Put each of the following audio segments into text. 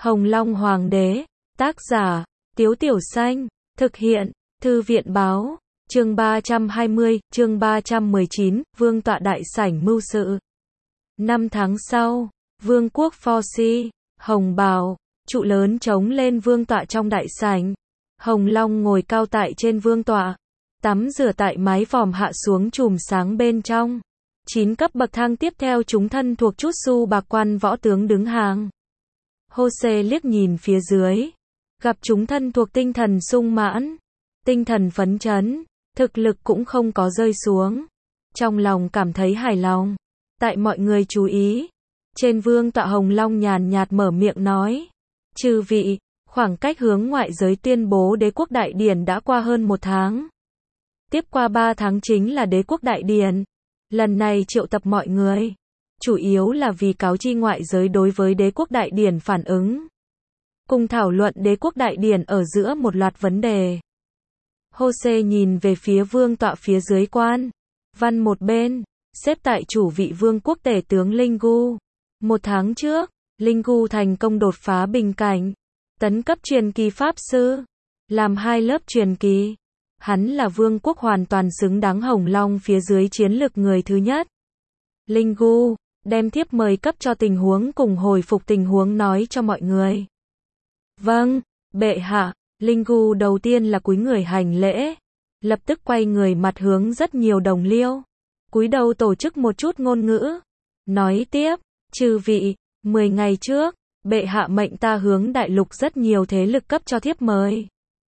Hồng Long Hoàng đế, tác giả, Tiếu Tiểu Xanh, thực hiện, Thư viện báo, chương 320, chương 319, vương tọa đại sảnh mưu sự. 5 tháng sau, vương quốc Pho-si, hồng bào, trụ lớn trống lên vương tọa trong đại sảnh. Hồng Long ngồi cao tại trên vương tọa, tắm rửa tại mái vòm hạ xuống chùm sáng bên trong. 9 cấp bậc thang tiếp theo chúng thân thuộc chút su bạc quan võ tướng đứng hàng. Jose liếc nhìn phía dưới, gặp chúng thân thuộc tinh thần sung mãn, tinh thần phấn chấn, thực lực cũng không có rơi xuống. Trong lòng cảm thấy hài lòng. Tại mọi người chú ý, trên vương tọa Hồng Long nhàn nhạt mở miệng nói: "Chư vị, khoảng cách hướng ngoại giới tuyên bố đế quốc đại điển đã qua hơn 1 tháng. Tiếp qua 3 tháng chính là đế quốc đại điển. Lần này triệu tập mọi người, chủ yếu là vì cáo chi ngoại giới đối với đế quốc đại điển phản ứng, cùng thảo luận đế quốc đại điển ở giữa một loạt vấn đề." Jose nhìn về phía vương tọa phía dưới quan văn một bên, xếp tại chủ vị vương quốc tể tướng Linh Gu. 1 tháng trước, Linh Gu thành công đột phá bình cảnh, tấn cấp truyền kỳ pháp sư, làm 2 lớp truyền kỳ. Hắn là vương quốc hoàn toàn xứng đáng Hồng Long phía dưới chiến lược người thứ nhất. Linh Gu đem thiếp mời cấp cho tình huống cùng hồi phục tình huống nói cho mọi người. "Vâng, bệ hạ." Linh Gu đầu tiên là cúi người hành lễ, lập tức quay người mặt hướng rất nhiều đồng liêu, cúi đầu tổ chức một chút ngôn ngữ, nói tiếp: "Chư vị, 10 ngày trước, bệ hạ mệnh ta hướng đại lục rất nhiều thế lực cấp cho thiếp mời.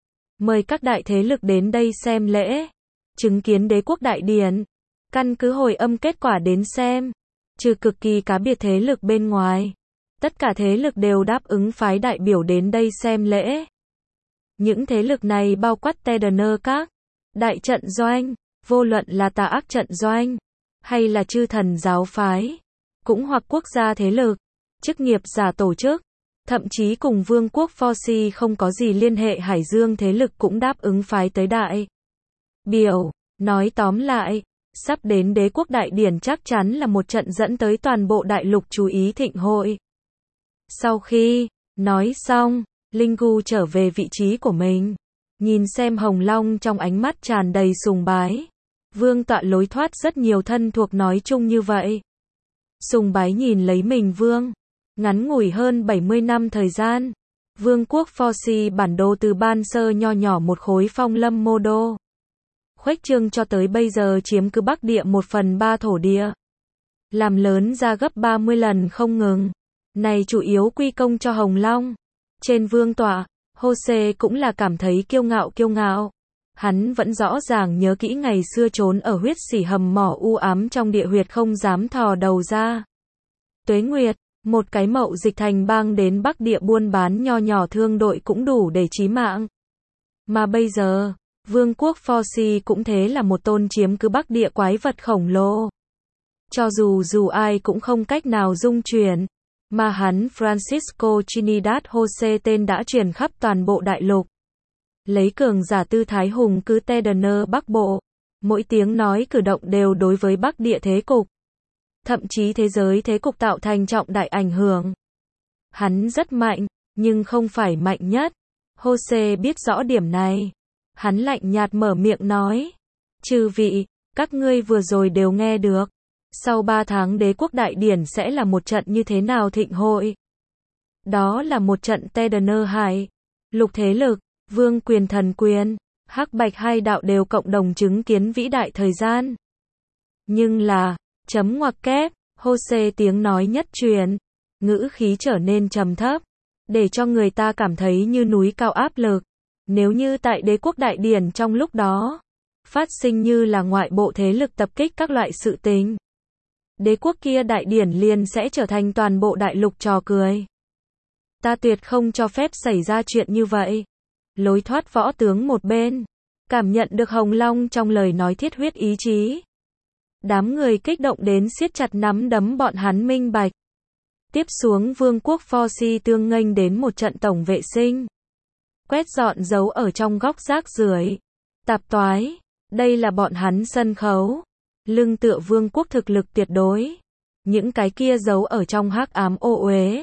Mời các đại thế lực đến đây xem lễ, chứng kiến đế quốc đại điển. Căn cứ hồi âm kết quả đến xem, trừ cực kỳ cá biệt thế lực bên ngoài, tất cả thế lực đều đáp ứng phái đại biểu đến đây xem lễ. Những thế lực này bao quát Tedener các đại trận doanh, vô luận là tà ác trận doanh, hay là chư thần giáo phái, cũng hoặc quốc gia thế lực, chức nghiệp giả tổ chức, thậm chí cùng vương quốc Pho-si không có gì liên hệ Hải Dương thế lực cũng đáp ứng phái tới đại biểu." Nói tóm lại, sắp đến đế quốc đại điển chắc chắn là một trận dẫn tới toàn bộ đại lục chú ý thịnh hội. Sau khi nói xong, Linh Gu trở về vị trí của mình, nhìn xem Hồng Long trong ánh mắt tràn đầy sùng bái. Vương tọa lối thoát rất nhiều thân thuộc nói chung như vậy. Sùng bái nhìn lấy mình vương. Ngắn ngủi hơn 70 năm thời gian, vương quốc Pho-si bản đồ từ ban sơ nho nhỏ một khối phong lâm mô đô, khuếch trương cho tới bây giờ chiếm cứ Bắc địa 1/3 thổ địa, làm lớn ra gấp 30 lần không ngừng. Này chủ yếu quy công cho Hồng Long. Trên vương tọa, Jose cũng là cảm thấy kiêu ngạo. Hắn vẫn rõ ràng nhớ kỹ ngày xưa trốn ở huyết xỉ hầm mỏ u ám trong địa huyệt không dám thò đầu ra. Tuế Nguyệt, một cái mậu dịch thành bang đến Bắc địa buôn bán nho nhỏ thương đội cũng đủ để chí mạng. Mà bây giờ, vương quốc Pho-si cũng thế là một tôn chiếm cứ Bắc địa quái vật khổng lồ. Cho dù ai cũng không cách nào dung chuyển, mà hắn Francisco Trinidad Jose tên đã truyền khắp toàn bộ đại lục. Lấy cường giả tư thái hùng cứ Tedener Bắc Bộ, mỗi tiếng nói cử động đều đối với Bắc địa thế cục, thậm chí thế giới thế cục tạo thành trọng đại ảnh hưởng. Hắn rất mạnh, nhưng không phải mạnh nhất. Jose biết rõ điểm này. Hắn lạnh nhạt mở miệng nói: "Chư vị, các ngươi vừa rồi đều nghe được. Sau 3 tháng đế quốc đại điển sẽ là một trận như thế nào thịnh hội. Đó là một trận Tedener Hải lục thế lực, vương quyền thần quyền, hắc bạch hai đạo đều cộng đồng chứng kiến vĩ đại thời gian. Nhưng là, chấm ngoặc kép." Jose tiếng nói nhất truyền, ngữ khí trở nên trầm thấp, để cho người ta cảm thấy như núi cao áp lực. Nếu như tại đế quốc đại điển trong lúc đó, phát sinh như là ngoại bộ thế lực tập kích các loại sự tình, đế quốc kia đại điển liền sẽ trở thành toàn bộ đại lục trò cười. Ta tuyệt không cho phép xảy ra chuyện như vậy. Lối thoát võ tướng một bên, cảm nhận được Hồng Long trong lời nói thiết huyết ý chí. Đám người kích động đến siết chặt nắm đấm, bọn hắn minh bạch. Tiếp xuống vương quốc Pho-si tương nghênh đến một trận tổng vệ sinh, quét dọn dấu ở trong góc rác rưởi, tạp toái. Đây là bọn hắn sân khấu. Lưng tựa vương quốc thực lực tuyệt đối. Những cái kia giấu ở trong hắc ám ô uế,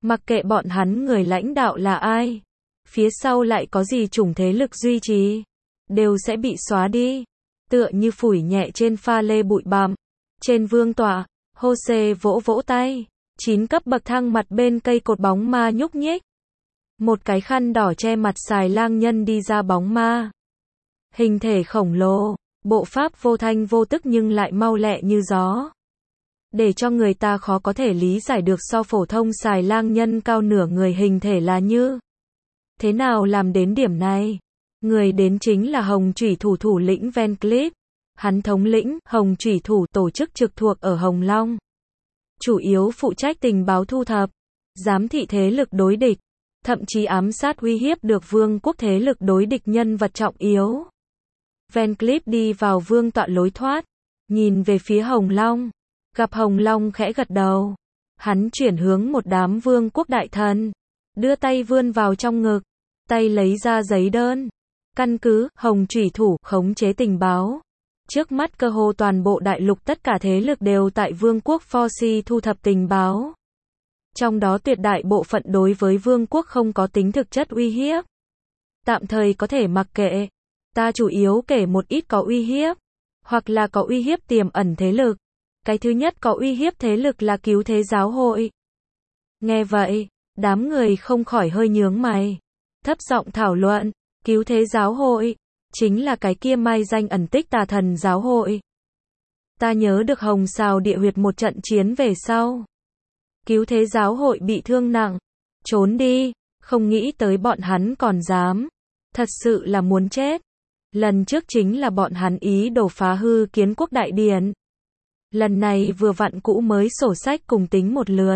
Mặc kệ bọn hắn người lãnh đạo là ai, phía sau lại có gì chủng thế lực duy trì, đều sẽ bị xóa đi. Tựa như phủi nhẹ trên pha lê bụi bặm. Trên vương tọa, Jose vỗ vỗ tay. 9 cấp bậc thang mặt bên cây cột bóng ma nhúc nhích. Một cái khăn đỏ che mặt xài lang nhân đi ra bóng ma. Hình thể khổng lồ, bộ pháp vô thanh vô tức nhưng lại mau lẹ như gió. Để cho người ta khó có thể lý giải được so phổ thông xài lang nhân cao nửa người hình thể là như thế nào làm đến điểm này. Người đến chính là Hồng Chủy Thủ thủ lĩnh Van Cleef. Hắn thống lĩnh Hồng Chủy Thủ tổ chức trực thuộc ở Hồng Long. Chủ yếu phụ trách tình báo thu thập, giám thị thế lực đối địch, thậm chí ám sát uy hiếp được vương quốc thế lực đối địch nhân vật trọng yếu. Van Cleef đi vào vương tọa lối thoát, nhìn về phía Hồng Long, gặp Hồng Long khẽ gật đầu. Hắn chuyển hướng một đám vương quốc đại thần, đưa tay vươn vào trong ngực, tay lấy ra giấy đơn. Căn cứ Hồng Chủy Thủ khống chế tình báo. Trước mắt cơ hồ toàn bộ đại lục tất cả thế lực đều tại vương quốc Forci thu thập tình báo. Trong đó tuyệt đại bộ phận đối với vương quốc không có tính thực chất uy hiếp. Tạm thời có thể mặc kệ. Ta chủ yếu kể một ít có uy hiếp, hoặc là có uy hiếp tiềm ẩn thế lực. Cái thứ nhất có uy hiếp thế lực là Cứu Thế Giáo hội. Nghe vậy, đám người không khỏi hơi nhướng mày. Thấp giọng thảo luận, Cứu Thế Giáo hội chính là cái kia mai danh ẩn tích Tà Thần Giáo hội. Ta nhớ được Hồng Sào địa huyệt một trận chiến về sau, Cứu Thế Giáo hội bị thương nặng, trốn đi, không nghĩ tới bọn hắn còn dám. Thật sự là muốn chết. Lần trước chính là bọn hắn ý đồ phá hư Kiến Quốc đại điện. Lần này vừa vặn cũ mới sổ sách cùng tính một lượt.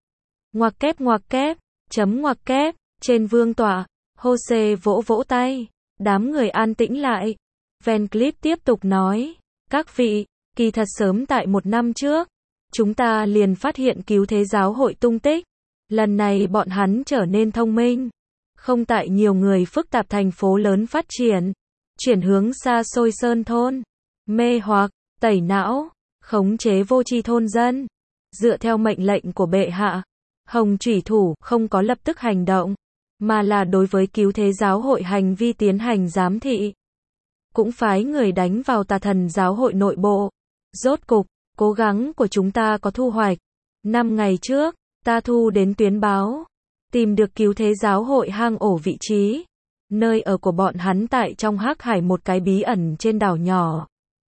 Ngoặc kép, chấm ngoặc kép, trên vương tọa, Jose vỗ vỗ tay. Đám người an tĩnh lại. Van Cleef tiếp tục nói, các vị, kỳ thật sớm tại 1 năm trước, chúng ta liền phát hiện Cứu Thế Giáo hội tung tích. Lần này bọn hắn trở nên thông minh, không tại nhiều người phức tạp thành phố lớn phát triển, chuyển hướng xa xôi sơn thôn, mê hoặc, tẩy não, khống chế vô tri thôn dân. Dựa theo mệnh lệnh của bệ hạ, Hồng Chủy Thủ không có lập tức hành động, mà là đối với Cứu Thế Giáo hội hành vi tiến hành giám thị. Cũng phái người đánh vào Tà Thần Giáo hội nội bộ. Rốt cục, cố gắng của chúng ta có thu hoạch. 5 ngày trước, ta thu đến tuyến báo, tìm được Cứu Thế Giáo hội hang ổ vị trí. Nơi ở của bọn hắn tại trong Hắc Hải một cái bí ẩn trên đảo nhỏ.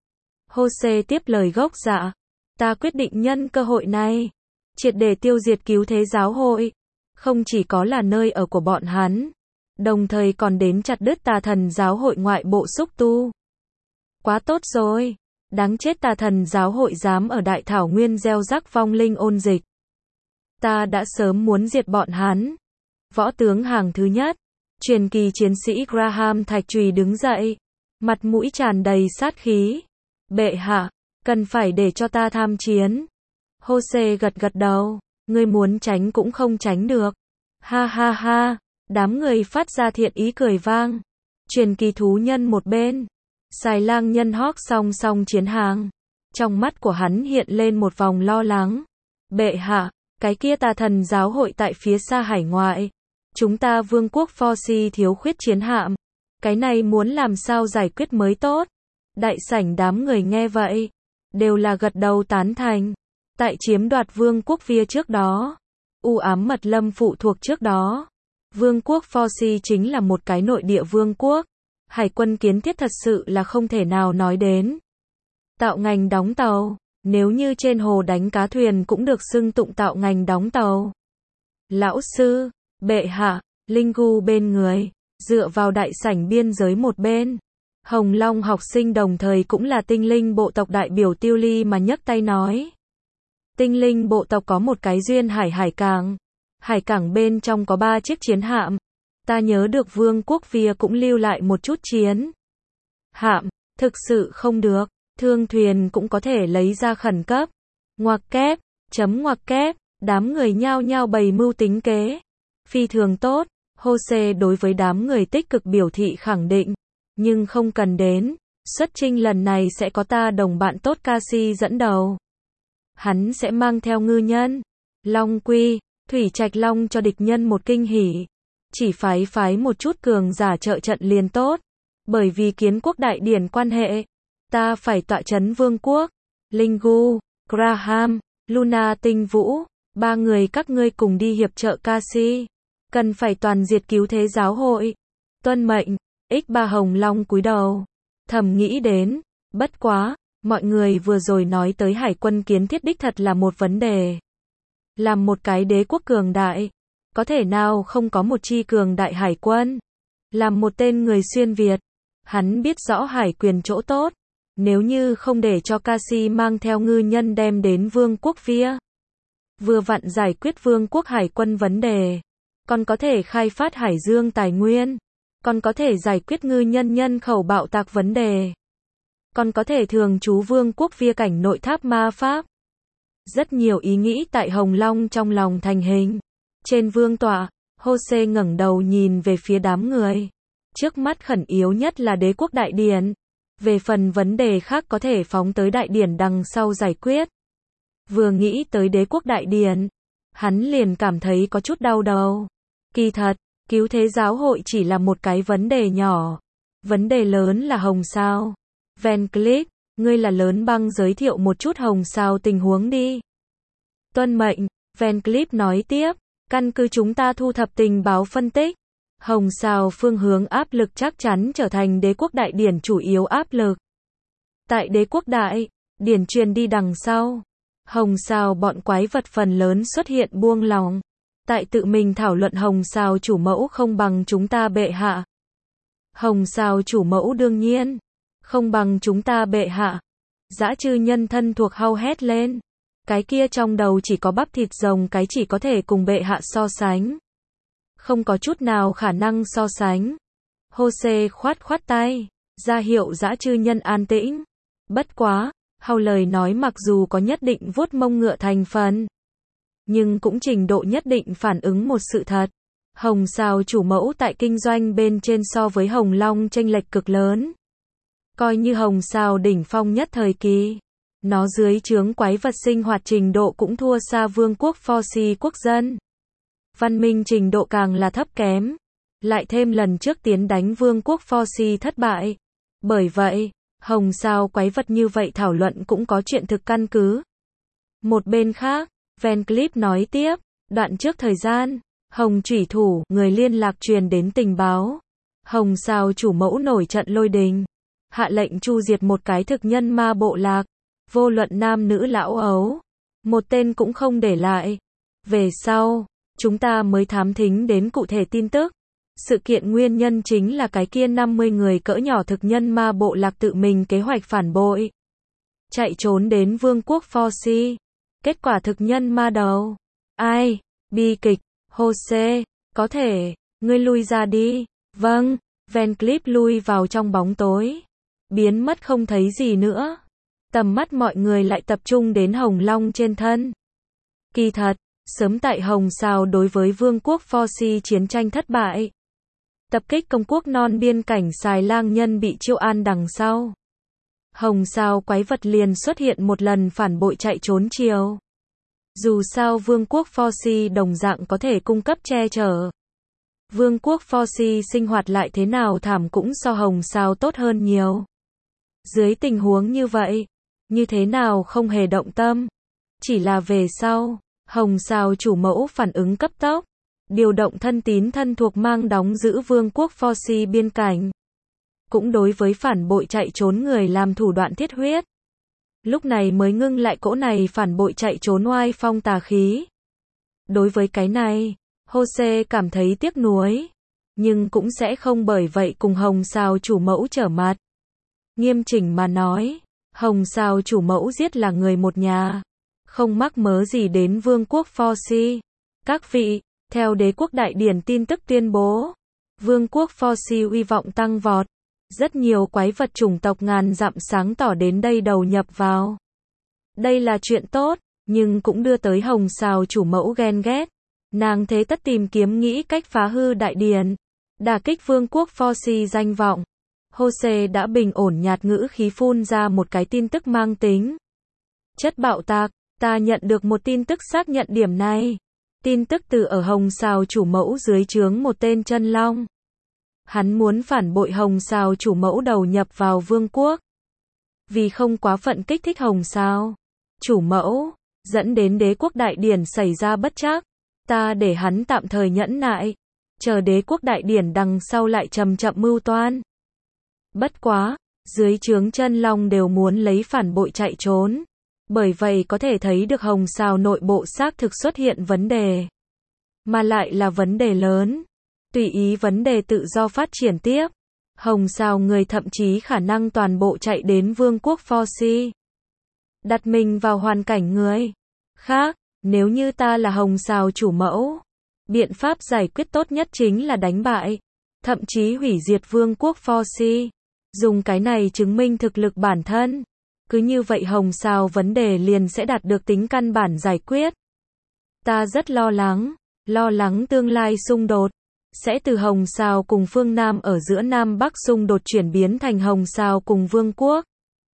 Jose tiếp lời gốc dạ. Ta quyết định nhân cơ hội này, triệt để tiêu diệt Cứu Thế Giáo hội. Không chỉ có là nơi ở của bọn hắn, đồng thời còn đến chặt đứt Tà Thần Giáo hội ngoại bộ xúc tu. Quá tốt rồi. Đáng chết Tà Thần Giáo hội dám ở Đại Thảo Nguyên gieo rắc vong linh ôn dịch. Ta đã sớm muốn diệt bọn hắn. Võ tướng hàng thứ nhất, truyền kỳ chiến sĩ Graham Thạch Trùy đứng dậy, mặt mũi tràn đầy sát khí. Bệ hạ, cần phải để cho ta tham chiến. Jose gật gật đầu, ngươi muốn tránh cũng không tránh được. Ha ha ha, đám người phát ra thiện ý cười vang. Truyền kỳ thú nhân một bên, xài lang nhân hót song song chiến hàng. Trong mắt của hắn hiện lên một vòng lo lắng. Bệ hạ, cái kia Tà Thần Giáo hội tại phía xa hải ngoại. Chúng ta vương quốc Forci thiếu khuyết chiến hạm. Cái này muốn làm sao giải quyết mới tốt. Đại sảnh đám người nghe vậy, đều là gật đầu tán thành. Tại chiếm đoạt vương quốc phía trước đó, u ám mật lâm phụ thuộc trước đó, vương quốc Forci chính là một cái nội địa vương quốc. Hải quân kiến thiết thật sự là không thể nào nói đến. Tạo ngành đóng tàu, nếu như trên hồ đánh cá thuyền cũng được xưng tụng tạo ngành đóng tàu. Lão sư, bệ hạ, Linh Gu bên người, dựa vào đại sảnh biên giới một bên. Hồng Long học sinh đồng thời cũng là tinh linh bộ tộc đại biểu Tiêu Ly mà nhấc tay nói. Tinh linh bộ tộc có một cái duyên hải cảng. Hải cảng bên trong có 3 chiếc chiến hạm. Ta nhớ được vương quốc Via cũng lưu lại một chút chiến hạm. Thực sự không được, thương thuyền cũng có thể lấy ra khẩn cấp. Ngoặc kép, chấm ngoặc kép, đám người nhao nhao bày mưu tính kế. Phi thường tốt, Jose đối với đám người tích cực biểu thị khẳng định. Nhưng không cần đến, xuất chinh lần này sẽ có ta đồng bạn tốt Cassie dẫn đầu. Hắn sẽ mang theo ngư nhân, long quy, Thủy Trạch Long cho địch nhân một kinh hỉ. Chỉ phái một chút cường giả trợ trận liền tốt. Bởi vì kiến quốc đại điển quan hệ. Ta phải tọa chấn vương quốc. Linh Gu, Graham, Luna Tinh Vũ. 3 người các ngươi cùng đi hiệp trợ Cassie. Cần phải toàn diệt cứu thế giáo hội. Tuân mệnh. X3 Hồng Long cúi đầu. Thầm nghĩ đến. Bất quá. Mọi người vừa rồi nói tới hải quân kiến thiết đích thật là một vấn đề. Làm một cái đế quốc cường đại. Có thể nào không có một chi cường đại hải quân. Làm một tên người xuyên Việt. Hắn biết rõ hải quyền chỗ tốt. Nếu như không để cho Cassie mang theo ngư nhân đem đến vương quốc phía. Vừa vặn giải quyết vương quốc hải quân vấn đề. Còn có thể khai phát hải dương tài nguyên. Còn có thể giải quyết ngư nhân nhân khẩu bạo tạc vấn đề. Còn có thể thường trú vương quốc via cảnh nội tháp ma pháp. Rất nhiều ý nghĩ tại Hồng Long trong lòng thành hình. Trên vương tọa, Jose ngẩng đầu nhìn về phía đám người. Trước mắt khẩn yếu nhất là đế quốc đại điển. Về phần vấn đề khác có thể phóng tới đại điển đằng sau giải quyết. Vừa nghĩ tới đế quốc đại điển, hắn liền cảm thấy có chút đau đầu. Kỳ thật, cứu thế giáo hội chỉ là một cái vấn đề nhỏ. Vấn đề lớn là Hồng Sao. Van Cleef, ngươi là lớn băng giới thiệu một chút Hồng Sao tình huống đi. Tuân mệnh, Van Cleef nói tiếp, căn cứ chúng ta thu thập tình báo phân tích. Hồng Sao phương hướng áp lực chắc chắn trở thành đế quốc đại điển chủ yếu áp lực. Tại đế quốc đại điển truyền đi đằng sau. Hồng Sao bọn quái vật phần lớn xuất hiện buông lòng. Tại tự mình thảo luận Hồng Sao chủ mẫu không bằng chúng ta bệ hạ. Hồng Sao chủ mẫu đương nhiên không bằng chúng ta bệ hạ. Dã chư nhân thân thuộc hau hét lên. Cái kia trong đầu chỉ có bắp thịt rồng cái chỉ có thể cùng bệ hạ so sánh. Không có chút nào khả năng so sánh. Jose khoát tay, ra hiệu dã chư nhân an tĩnh. Bất quá, hau lời nói mặc dù có nhất định vuốt mông ngựa thành phần. Nhưng cũng trình độ nhất định phản ứng một sự thật. Hồng Sao chủ mẫu tại kinh doanh bên trên so với Hồng Long chênh lệch cực lớn. Coi như Hồng Sao đỉnh phong nhất thời kỳ. Nó dưới trướng quái vật sinh hoạt trình độ cũng thua xa vương quốc Forci quốc dân. Văn minh trình độ càng là thấp kém. Lại thêm lần trước tiến đánh vương quốc Forci thất bại. Bởi vậy, Hồng Sao quái vật như vậy thảo luận cũng có chuyện thực căn cứ. Một bên khác, Van Cleef nói tiếp, đoạn trước thời gian, Hồng Chủy Thủ, người liên lạc truyền đến tình báo. Hồng Sao chủ mẫu nổi trận lôi đình. Hạ lệnh chu diệt một cái thực nhân ma bộ lạc. Vô luận nam nữ lão ấu. Một tên cũng không để lại. Về sau, chúng ta mới thám thính đến cụ thể tin tức. Sự kiện nguyên nhân chính là cái kia 50 người cỡ nhỏ thực nhân ma bộ lạc tự mình kế hoạch phản bội. Chạy trốn đến vương quốc Forci. Kết quả thực nhân ma đầu. Ai? Bi kịch. Jose. Có thể. Ngươi lui ra đi. Vâng. Van Cleef lui vào trong bóng tối. Biến mất không thấy gì nữa. Tầm mắt mọi người lại tập trung đến Hồng Long trên thân. Kỳ thật, sớm tại Hồng Sao đối với vương quốc Forci chiến tranh thất bại. Tập kích công quốc non biên cảnh Xài Lang nhân bị chiêu an đằng sau. Hồng Sao quái vật liền xuất hiện một lần phản bội chạy trốn chiều. Dù sao vương quốc Forci đồng dạng có thể cung cấp che chở. Vương quốc Forci sinh hoạt lại thế nào thảm cũng so Hồng Sao tốt hơn nhiều. Dưới tình huống như vậy, như thế nào không hề động tâm. Chỉ là về sau, Hồng Sao chủ mẫu phản ứng cấp tốc. Điều động thân tín thân thuộc mang đóng giữ vương quốc Forci biên cảnh. Cũng đối với phản bội chạy trốn người làm thủ đoạn thiết huyết. Lúc này mới ngưng lại cỗ này phản bội chạy trốn oai phong tà khí. Đối với cái này, Jose cảm thấy tiếc nuối. Nhưng cũng sẽ không bởi vậy cùng Hồng Sao chủ mẫu trở mặt. Nghiêm chỉnh mà nói, Hồng Sao chủ mẫu giết là người một nhà. Không mắc mớ gì đến vương quốc Forci. Các vị, theo đế quốc đại điển tin tức tuyên bố, vương quốc Forci uy vọng tăng vọt. Rất nhiều quái vật chủng tộc ngàn dặm sáng tỏ đến đây đầu nhập vào. Đây là chuyện tốt, nhưng cũng đưa tới Hồng Sao chủ mẫu ghen ghét. Nàng thế tất tìm kiếm nghĩ cách phá hư đại điển, đả kích vương quốc Forci danh vọng. Jose đã bình ổn nhạt ngữ khí phun ra một cái tin tức mang tính chất bạo tạc. Ta nhận được một tin tức xác nhận điểm này. Tin tức từ ở Hồng Sào chủ mẫu dưới trướng một tên chân long. Hắn muốn phản bội Hồng Sào chủ mẫu đầu nhập vào vương quốc. Vì không quá phận kích thích Hồng Sào chủ mẫu, dẫn đến đế quốc đại điển xảy ra bất trắc. Ta để hắn tạm thời nhẫn nại, chờ đế quốc đại điển đằng sau lại chậm chậm mưu toan. Bất quá, dưới trướng chân long đều muốn lấy phản bội chạy trốn. Bởi vậy có thể thấy được Hồng Sào nội bộ xác thực xuất hiện vấn đề. Mà lại là vấn đề lớn. Tùy ý vấn đề tự do phát triển tiếp. Hồng Sào người thậm chí khả năng toàn bộ chạy đến vương quốc Forci. Đặt mình vào hoàn cảnh người khác, nếu như ta là Hồng Sào chủ mẫu, biện pháp giải quyết tốt nhất chính là đánh bại, thậm chí hủy diệt vương quốc Forci. Dùng cái này chứng minh thực lực bản thân. Cứ như vậy Hồng Sào vấn đề liền sẽ đạt được tính căn bản giải quyết. Ta rất lo lắng tương lai xung đột sẽ từ Hồng Sào cùng phương Nam ở giữa Nam Bắc xung đột chuyển biến thành Hồng Sào cùng vương quốc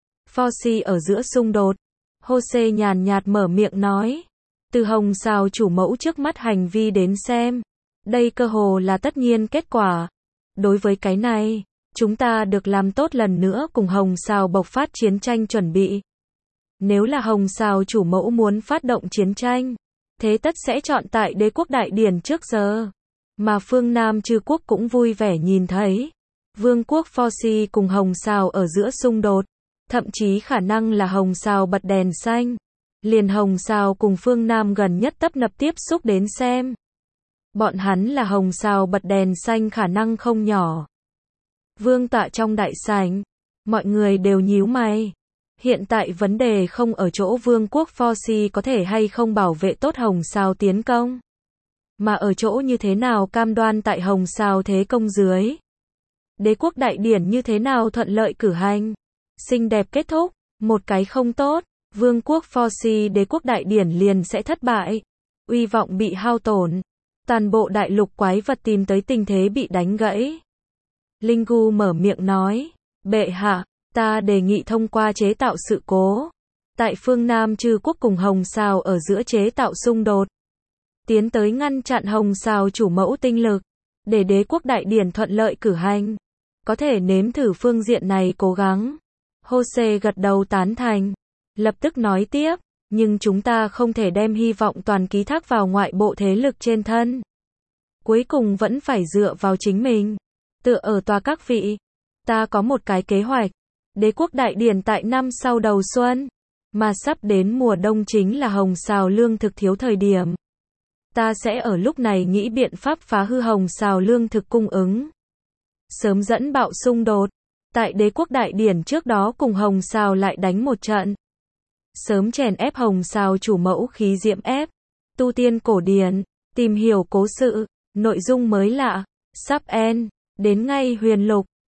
Forci ở giữa xung đột. Jose nhàn nhạt mở miệng nói. Từ Hồng Sào chủ mẫu trước mắt hành vi đến xem, đây cơ hồ là tất nhiên kết quả. Đối với cái này, chúng ta được làm tốt lần nữa cùng Hồng Sào bộc phát chiến tranh chuẩn bị. Nếu là Hồng Sào chủ mẫu muốn phát động chiến tranh, thế tất sẽ chọn tại đế quốc đại điển trước giờ. Mà phương Nam Trư quốc cũng vui vẻ nhìn thấy. Vương quốc Forci cùng Hồng Sào ở giữa xung đột. Thậm chí khả năng là Hồng Sào bật đèn xanh. Liền Hồng Sào cùng phương Nam gần nhất tấp nập tiếp xúc đến xem. Bọn hắn là Hồng Sào bật đèn xanh khả năng không nhỏ. Vương tọa trong đại sảnh, mọi người đều nhíu mày. Hiện tại vấn đề không ở chỗ vương quốc Forci có thể hay không bảo vệ tốt Hồng Sào tiến công, mà ở chỗ như thế nào cam đoan tại Hồng Sào thế công dưới. Đế quốc đại điển như thế nào thuận lợi cử hành, xinh đẹp kết thúc, một cái không tốt, vương quốc Forci đế quốc đại điển liền sẽ thất bại, uy vọng bị hao tổn, toàn bộ đại lục quái vật tìm tới tình thế bị đánh gãy. Linh Gu mở miệng nói, bệ hạ, ta đề nghị thông qua chế tạo sự cố. Tại phương Nam Trư quốc cùng Hồng Sào ở giữa chế tạo xung đột. Tiến tới ngăn chặn Hồng Sào chủ mẫu tinh lực. Để đế quốc đại điển thuận lợi cử hành. Có thể nếm thử phương diện này cố gắng. Jose gật đầu tán thành. Lập tức nói tiếp, nhưng chúng ta không thể đem hy vọng toàn ký thác vào ngoại bộ thế lực trên thân. Cuối cùng vẫn phải dựa vào chính mình. Tựa ở tòa các vị, ta có một cái kế hoạch. Đế quốc đại điển tại năm sau đầu xuân, mà sắp đến mùa đông chính là Hồng Sào lương thực thiếu thời điểm. Ta sẽ ở lúc này nghĩ biện pháp phá hư Hồng Sào lương thực cung ứng. Sớm dẫn bạo xung đột. Tại đế quốc đại điển trước đó cùng Hồng Sào lại đánh một trận. Sớm chèn ép Hồng Sào chủ mẫu khí diễm ép. Tu tiên cổ điển, tìm hiểu cố sự, nội dung mới lạ, sắp end, đến ngay huyền lục.